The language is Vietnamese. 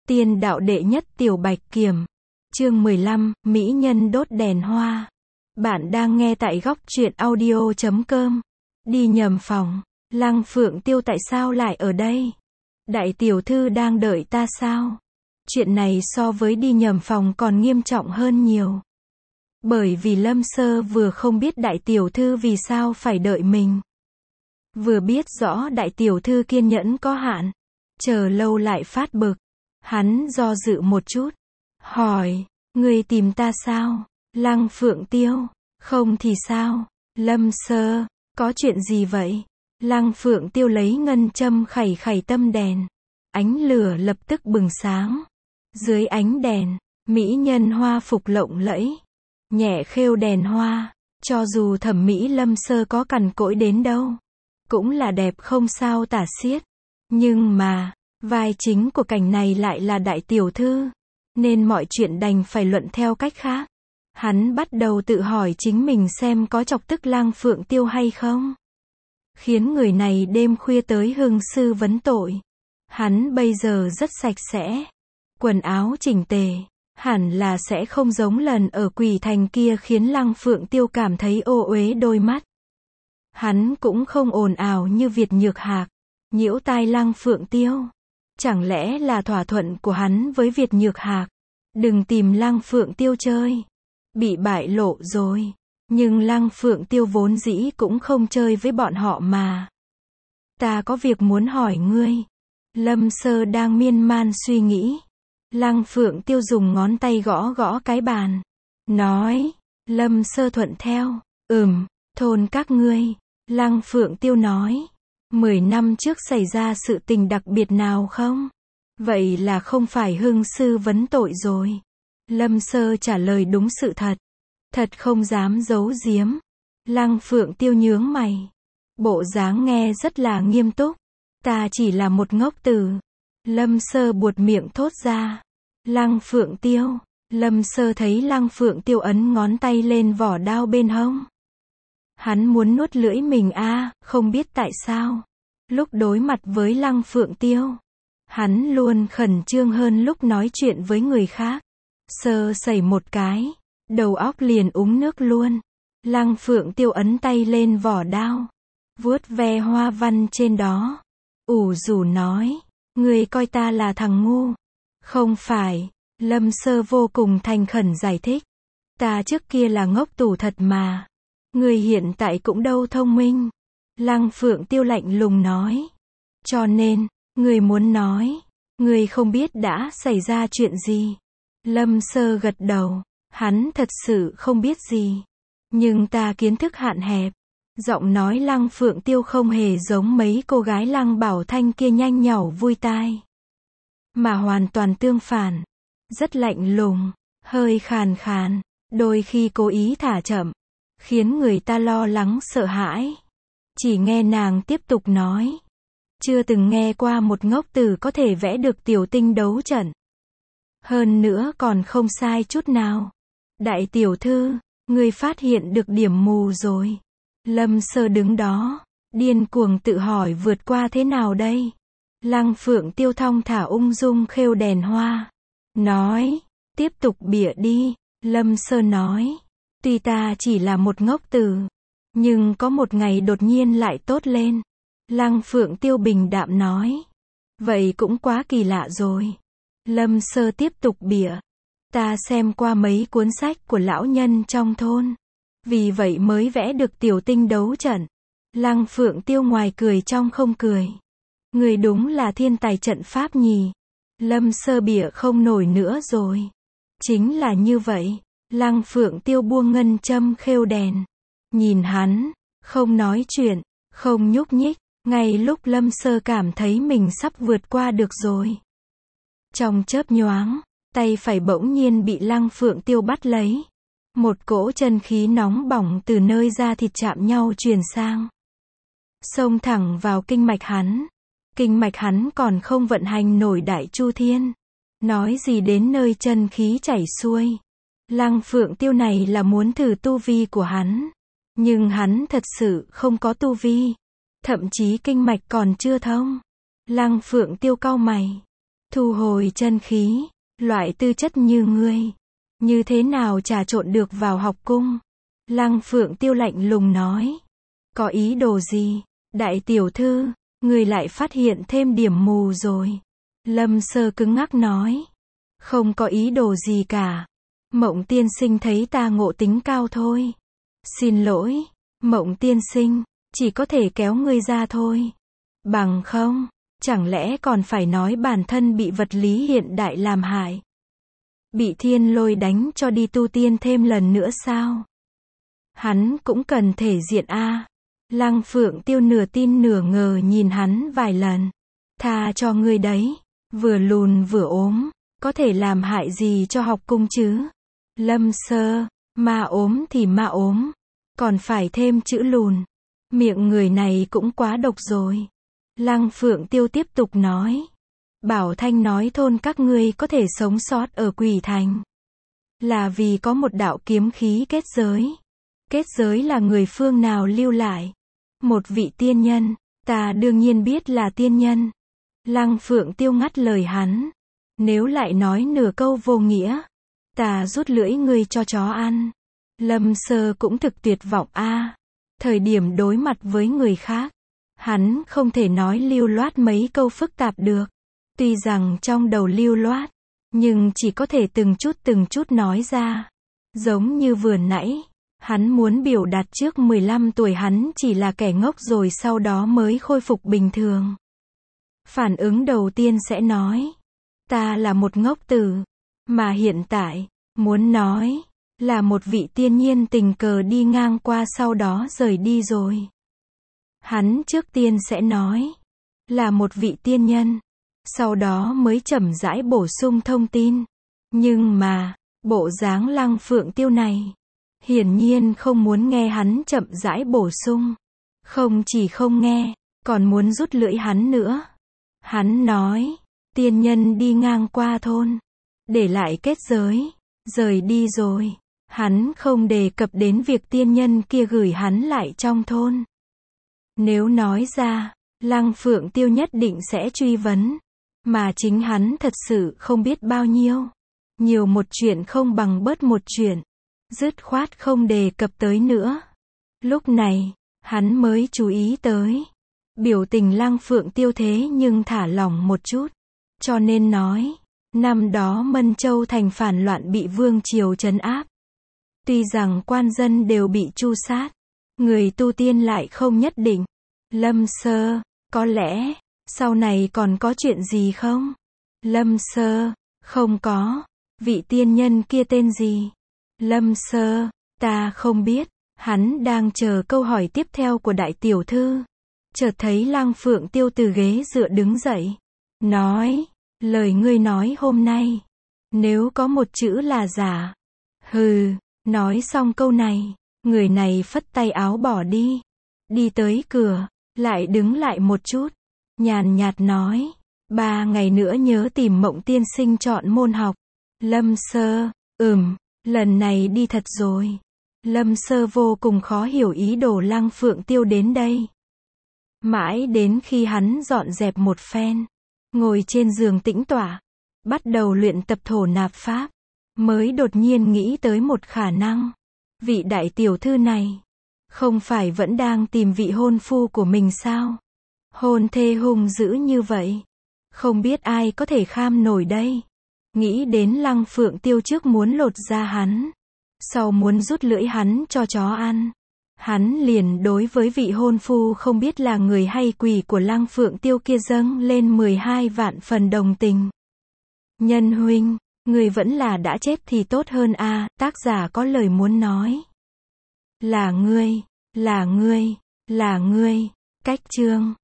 Tiên đạo đệ nhất tiểu bạch kiểm. Chương 15, Mỹ nhân đốt đèn hoa. Bạn đang nghe tại góc truyện audio.com. Đi nhầm phòng. Lăng Phượng Tiêu tại sao lại ở đây? Đại tiểu thư đang đợi ta sao? Chuyện này so với đi nhầm phòng còn nghiêm trọng hơn nhiều. Bởi vì Lâm Sơ vừa không biết đại tiểu thư vì sao phải đợi mình. Vừa biết rõ đại tiểu thư kiên nhẫn có hạn. Chờ lâu lại phát bực. Hắn do dự một chút. Hỏi, người tìm ta sao? Lăng Phượng Tiêu, không thì sao? Lâm Sơ, có chuyện gì vậy? Lăng Phượng Tiêu lấy ngân châm khẩy khẩy tâm đèn. Ánh lửa lập tức bừng sáng. Dưới ánh đèn, mỹ nhân hoa phục lộng lẫy. Nhẹ khêu đèn hoa, cho dù thẩm mỹ Lâm Sơ có cằn cỗi đến đâu, cũng là đẹp không sao tả xiết. Nhưng mà, vai chính của cảnh này lại là đại tiểu thư, nên mọi chuyện đành phải luận theo cách khác. Hắn bắt đầu tự hỏi chính mình xem có chọc tức Lăng Phượng Tiêu hay không. Khiến người này đêm khuya tới hương sư vấn tội. Hắn bây giờ rất sạch sẽ, quần áo chỉnh tề, hẳn là sẽ không giống lần ở Quỷ Thành kia khiến Lăng Phượng Tiêu cảm thấy ô uế đôi mắt. Hắn cũng không ồn ào như Việt Nhược Hạc, nhiễu tai Lăng Phượng Tiêu. Chẳng lẽ là thỏa thuận của hắn với Việt Nhược Hạc? Đừng tìm Lăng Phượng Tiêu chơi. Bị bại lộ rồi. Nhưng Lăng Phượng Tiêu vốn dĩ cũng không chơi với bọn họ mà. Ta có việc muốn hỏi ngươi. Lâm Sơ đang miên man suy nghĩ. Lăng Phượng Tiêu dùng ngón tay gõ gõ cái bàn. Nói. Lâm Sơ thuận theo. Thôn các ngươi. Lăng Phượng Tiêu nói. 10 năm trước xảy ra sự tình đặc biệt nào không? Vậy là không phải hương sư vấn tội rồi. Lâm Sơ trả lời đúng sự thật. Thật không dám giấu giếm. Lăng Phượng Tiêu nhướng mày. Bộ dáng nghe rất là nghiêm túc. Ta chỉ là một ngốc tử. Lâm Sơ buột miệng thốt ra. Lăng Phượng Tiêu. Lâm Sơ thấy Lăng Phượng Tiêu ấn ngón tay lên vỏ đao bên hông. Hắn muốn nuốt lưỡi mình không biết tại sao. Lúc đối mặt với Lăng Phượng Tiêu, hắn luôn khẩn trương hơn lúc nói chuyện với người khác. Sơ sẩy một cái, đầu óc liền uống nước luôn. Lăng Phượng Tiêu ấn tay lên vỏ đao, vuốt ve hoa văn trên đó. Ủ rủ nói, người coi ta là thằng ngu. Không phải, Lâm Sơ vô cùng thành khẩn giải thích. Ta trước kia là ngốc tủ thật mà. Người hiện tại cũng đâu thông minh. Lăng Phượng Tiêu lạnh lùng nói. Cho nên, người muốn nói, người không biết đã xảy ra chuyện gì. Lâm Sơ gật đầu, hắn thật sự không biết gì. Nhưng ta kiến thức hạn hẹp. Giọng nói Lăng Phượng Tiêu không hề giống mấy cô gái Lăng Bảo Thanh kia nhanh nhảu vui tai. Mà hoàn toàn tương phản. Rất lạnh lùng, hơi khàn khàn, đôi khi cố ý thả chậm, khiến người ta lo lắng sợ hãi. Chỉ nghe nàng tiếp tục nói. Chưa từng nghe qua một ngốc tử có thể vẽ được tiểu tinh đấu trận. Hơn nữa còn không sai chút nào. Đại tiểu thư, người phát hiện được điểm mù rồi. Lâm Sơ đứng đó, điên cuồng tự hỏi vượt qua thế nào đây. Lăng Phượng Tiêu thong thả ung dung khêu đèn hoa. Nói, tiếp tục bịa đi. Lâm Sơ nói, tuy ta chỉ là một ngốc tử, nhưng có một ngày đột nhiên lại tốt lên. Lăng Phượng Tiêu bình đạm nói. Vậy cũng quá kỳ lạ rồi. Lâm Sơ tiếp tục bịa. Ta xem qua mấy cuốn sách của lão nhân trong thôn. Vì vậy mới vẽ được tiểu tinh đấu trận. Lăng Phượng Tiêu ngoài cười trong không cười. Người đúng là thiên tài trận pháp nhỉ. Lâm Sơ bịa không nổi nữa rồi. Chính là như vậy. Lăng Phượng Tiêu buông ngân châm khêu đèn. Nhìn hắn, không nói chuyện, không nhúc nhích, ngay lúc Lâm Sơ cảm thấy mình sắp vượt qua được rồi. Trong chớp nhoáng, tay phải bỗng nhiên bị Lăng Phượng Tiêu bắt lấy. Một cỗ chân khí nóng bỏng từ nơi da thịt chạm nhau truyền sang. Xông thẳng vào kinh mạch hắn. Kinh mạch hắn còn không vận hành nổi đại chu thiên. Nói gì đến nơi chân khí chảy xuôi. Lăng Phượng Tiêu này là muốn thử tu vi của hắn. Nhưng hắn thật sự không có tu vi. Thậm chí kinh mạch còn chưa thông. Lăng Phượng Tiêu cau mày. thu hồi chân khí, loại tư chất như ngươi, như thế nào trà trộn được vào học cung? Lăng Phượng Tiêu lạnh lùng nói. Có ý đồ gì? Đại tiểu thư, người lại phát hiện thêm điểm mù rồi. Lâm Sơ cứng ngắc nói. Không có ý đồ gì cả. Mộng tiên sinh thấy ta ngộ tính cao thôi. Xin lỗi, Mộng tiên sinh, chỉ có thể kéo ngươi ra thôi. Bằng không, chẳng lẽ còn phải nói bản thân bị vật lý hiện đại làm hại? Bị thiên lôi đánh cho đi tu tiên thêm lần nữa sao? Hắn cũng cần thể diện a. Lăng Phượng Tiêu nửa tin nửa ngờ nhìn hắn vài lần. Tha cho ngươi đấy, vừa lùn vừa ốm, có thể làm hại gì cho học cung chứ? Lâm Sơ, ma ốm thì ma ốm, còn phải thêm chữ lùn. Miệng người này cũng quá độc rồi. Lăng Phượng Tiêu tiếp tục nói. Bảo Thanh nói thôn các ngươi có thể sống sót ở Quỷ Thành, là vì có một đạo kiếm khí kết giới. Kết giới là người phương nào lưu lại? Một vị tiên nhân, ta đương nhiên biết là tiên nhân. Lăng Phượng Tiêu ngắt lời hắn. Nếu lại nói nửa câu vô nghĩa, ta rút lưỡi ngươi cho chó ăn. Lâm Sơ cũng thực tuyệt vọng a. Thời điểm đối mặt với người khác, hắn không thể nói lưu loát mấy câu phức tạp được. Tuy rằng trong đầu lưu loát, nhưng chỉ có thể từng chút nói ra. Giống như vừa nãy, hắn muốn biểu đạt trước 15 tuổi hắn chỉ là kẻ ngốc rồi sau đó mới khôi phục bình thường. Phản ứng đầu tiên sẽ nói, ta là một ngốc tử, mà hiện tại, muốn nói, là một vị tiên nhiên tình cờ đi ngang qua sau đó rời đi rồi. Hắn trước tiên sẽ nói, là một vị tiên nhân, sau đó mới chậm rãi bổ sung thông tin. Nhưng mà, bộ dáng Lăng Phượng Tiêu này, hiển nhiên không muốn nghe hắn chậm rãi bổ sung. Không chỉ không nghe, còn muốn rút lưỡi hắn nữa. Hắn nói, tiên nhân đi ngang qua thôn, để lại kết giới, rời đi rồi. Hắn không đề cập đến việc tiên nhân kia gửi hắn lại trong thôn. Nếu nói ra, Lăng Phượng Tiêu nhất định sẽ truy vấn. Mà chính hắn thật sự không biết bao nhiêu. Nhiều một chuyện không bằng bớt một chuyện. Dứt khoát không đề cập tới nữa. Lúc này, hắn mới chú ý tới. Biểu tình Lăng Phượng Tiêu thế nhưng thả lỏng một chút. Cho nên nói, năm đó Mân Châu thành phản loạn bị vương triều trấn áp. Tuy rằng quan dân đều bị tru sát, người tu tiên lại không nhất định. Lâm Sơ, có lẽ, sau này còn có chuyện gì không? Lâm Sơ, không có. Vị tiên nhân kia tên gì? Lâm Sơ, ta không biết. Hắn đang chờ câu hỏi tiếp theo của đại tiểu thư. Chợt thấy Lăng Phượng Tiêu từ ghế dựa đứng dậy. Nói, lời ngươi nói hôm nay, nếu có một chữ là giả. Hừ, nói xong câu này, người này phất tay áo bỏ đi. Đi tới cửa, lại đứng lại một chút. Nhàn nhạt nói, 3 ngày nữa nhớ tìm Mộng tiên sinh chọn môn học. Lâm Sơ, lần này đi thật rồi. Lâm Sơ vô cùng khó hiểu ý đồ Lăng Phượng Tiêu đến đây. Mãi đến khi hắn dọn dẹp một phen, ngồi trên giường tĩnh tọa, bắt đầu luyện tập thổ nạp pháp, mới đột nhiên nghĩ tới một khả năng. Vị đại tiểu thư này, không phải vẫn đang tìm vị hôn phu của mình sao? Hôn thê hung dữ như vậy, không biết ai có thể kham nổi đây. Nghĩ đến Lăng Phượng Tiêu trước muốn lột da hắn, sau muốn rút lưỡi hắn cho chó ăn. Hắn liền đối với vị hôn phu không biết là người hay quỷ của Lăng Phượng Tiêu kia dâng lên 12 vạn phần đồng tình. Nhân huynh, người vẫn là đã chết thì tốt hơn a. Tác giả có lời muốn nói. Là ngươi. Cách chương